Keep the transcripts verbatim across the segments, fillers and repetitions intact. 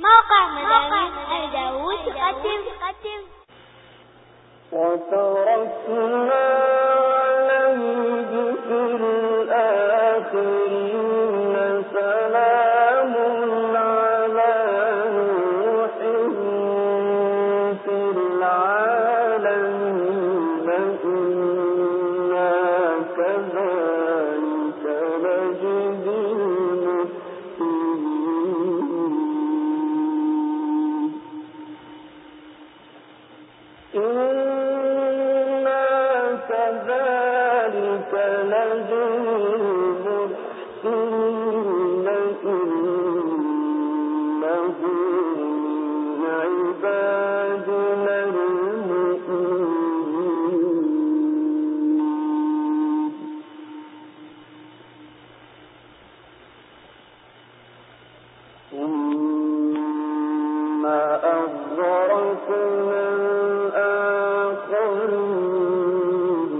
موقع مدارس الداود تقدم وتركنا عليه في الآخرين سلام على نوح في العالمين إنا كذلك نجزي ثم أغرقنا الآخرين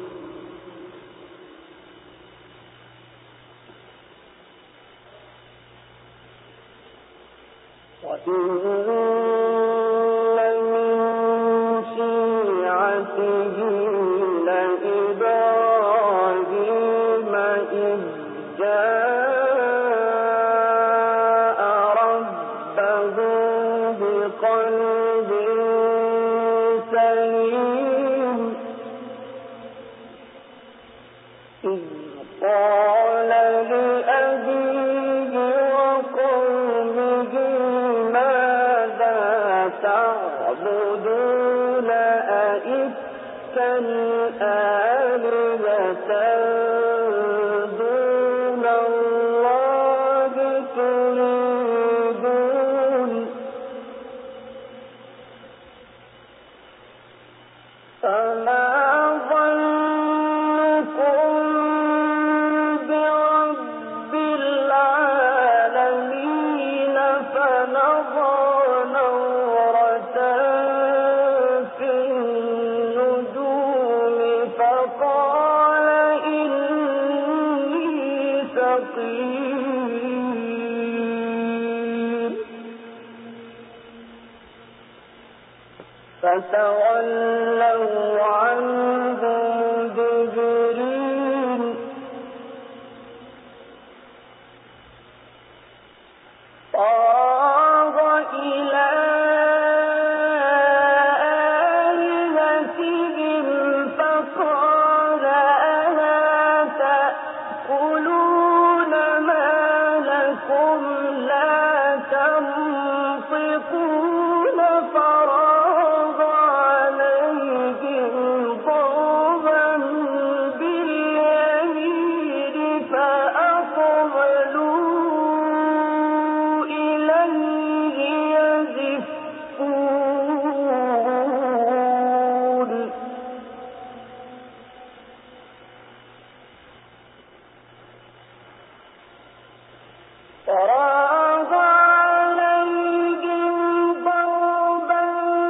وإن من شيعته لإبراهيم إذ جاء ربه بقلب سليم إذ قال لأبيه وقومه ماذا تعبدون أئفكا آلهة دون الله تريدون فما ظنكم برب العالمين فنظر نظرة في النجوم فقال إني سقيم فتولوا عنه مدبرين فراغ إلى آلهتهم فقال ألا تأكلون ما لكم لا تنطقون فراغ عليهم ضربا باليمين فأقبلوا إليه يزفون فراغ عليهم ضربا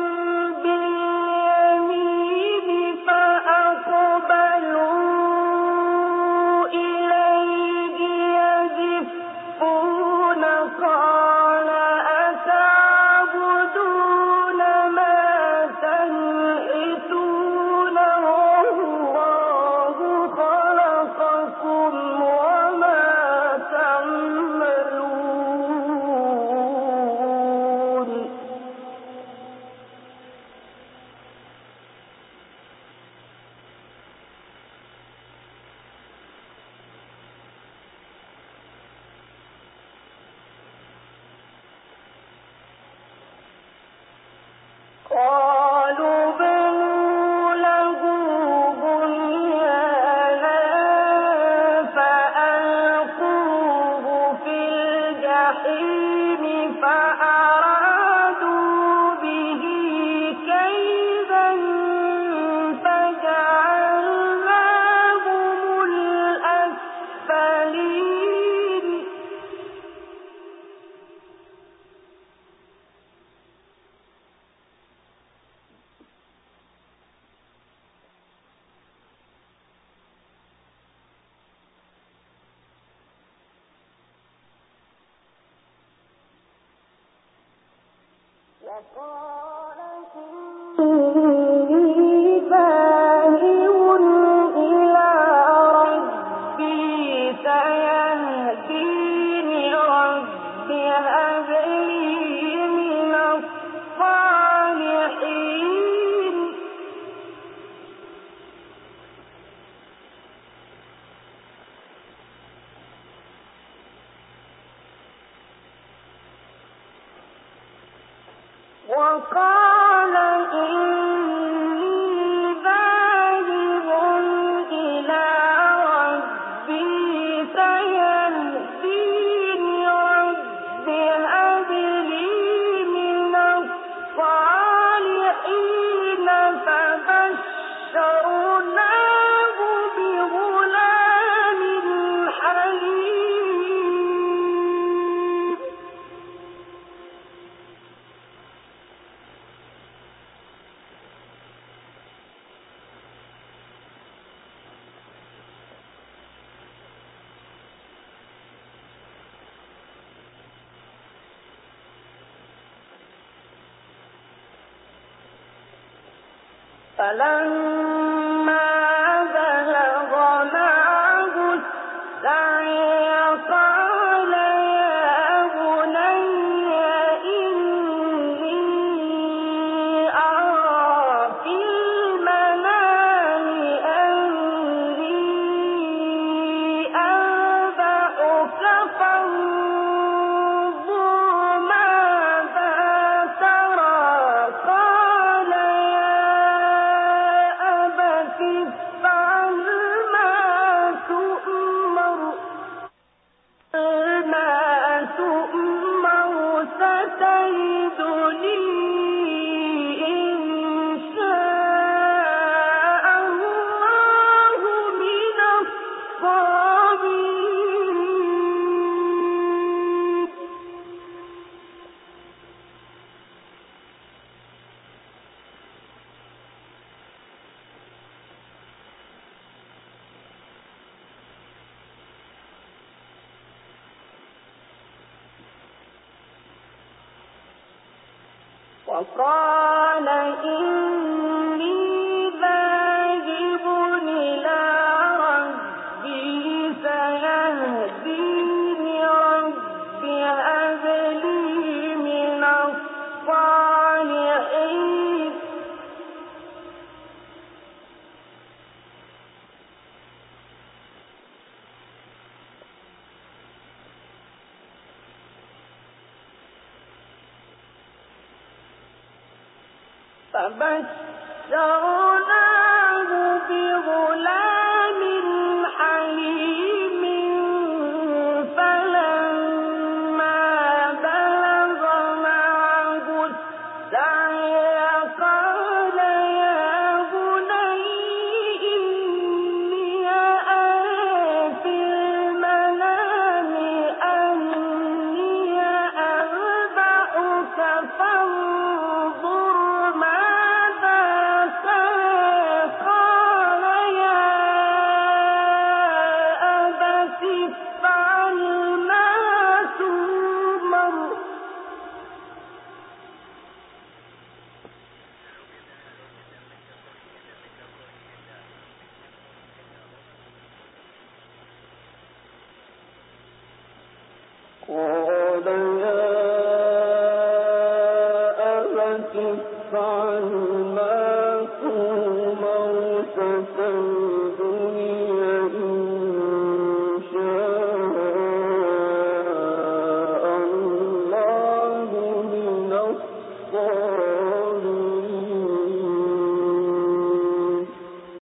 باليمين فأقبلوا إليه يزفون قال أتعبدون ما تنحتون والله خلقكم وما تعملون قالوا بنوا له بنيانا فألقوه في الجحيم فأرادوا به كيدا فجعلناهم الأسفلين إني ذاهب إلى ربي سيهديني رب هب لي من الصالحين وقال إني ذاهب إلى ربي سيهديني رب هب لي من الصالحين فبشرناه بغلام حليم فلما بلغ معه السعي قال يا بني إني أرى في المنام أني أذبحك فانظر ماذا ترى قال افعل ما تؤمر ما تؤمر ستجدني إن شاء الله من الصابرين وقال إني ذاهب إلى ربي سيهديني رب هب لي من الصالحين فبشرناه بغلام حليم فلما بلغ معه السعي قال يا بني إني أرى في المنام أني أذبحك فانظر ماذا ترى قال يا أبت افعل ما تؤمر قال يا أبت افعل ما تؤمر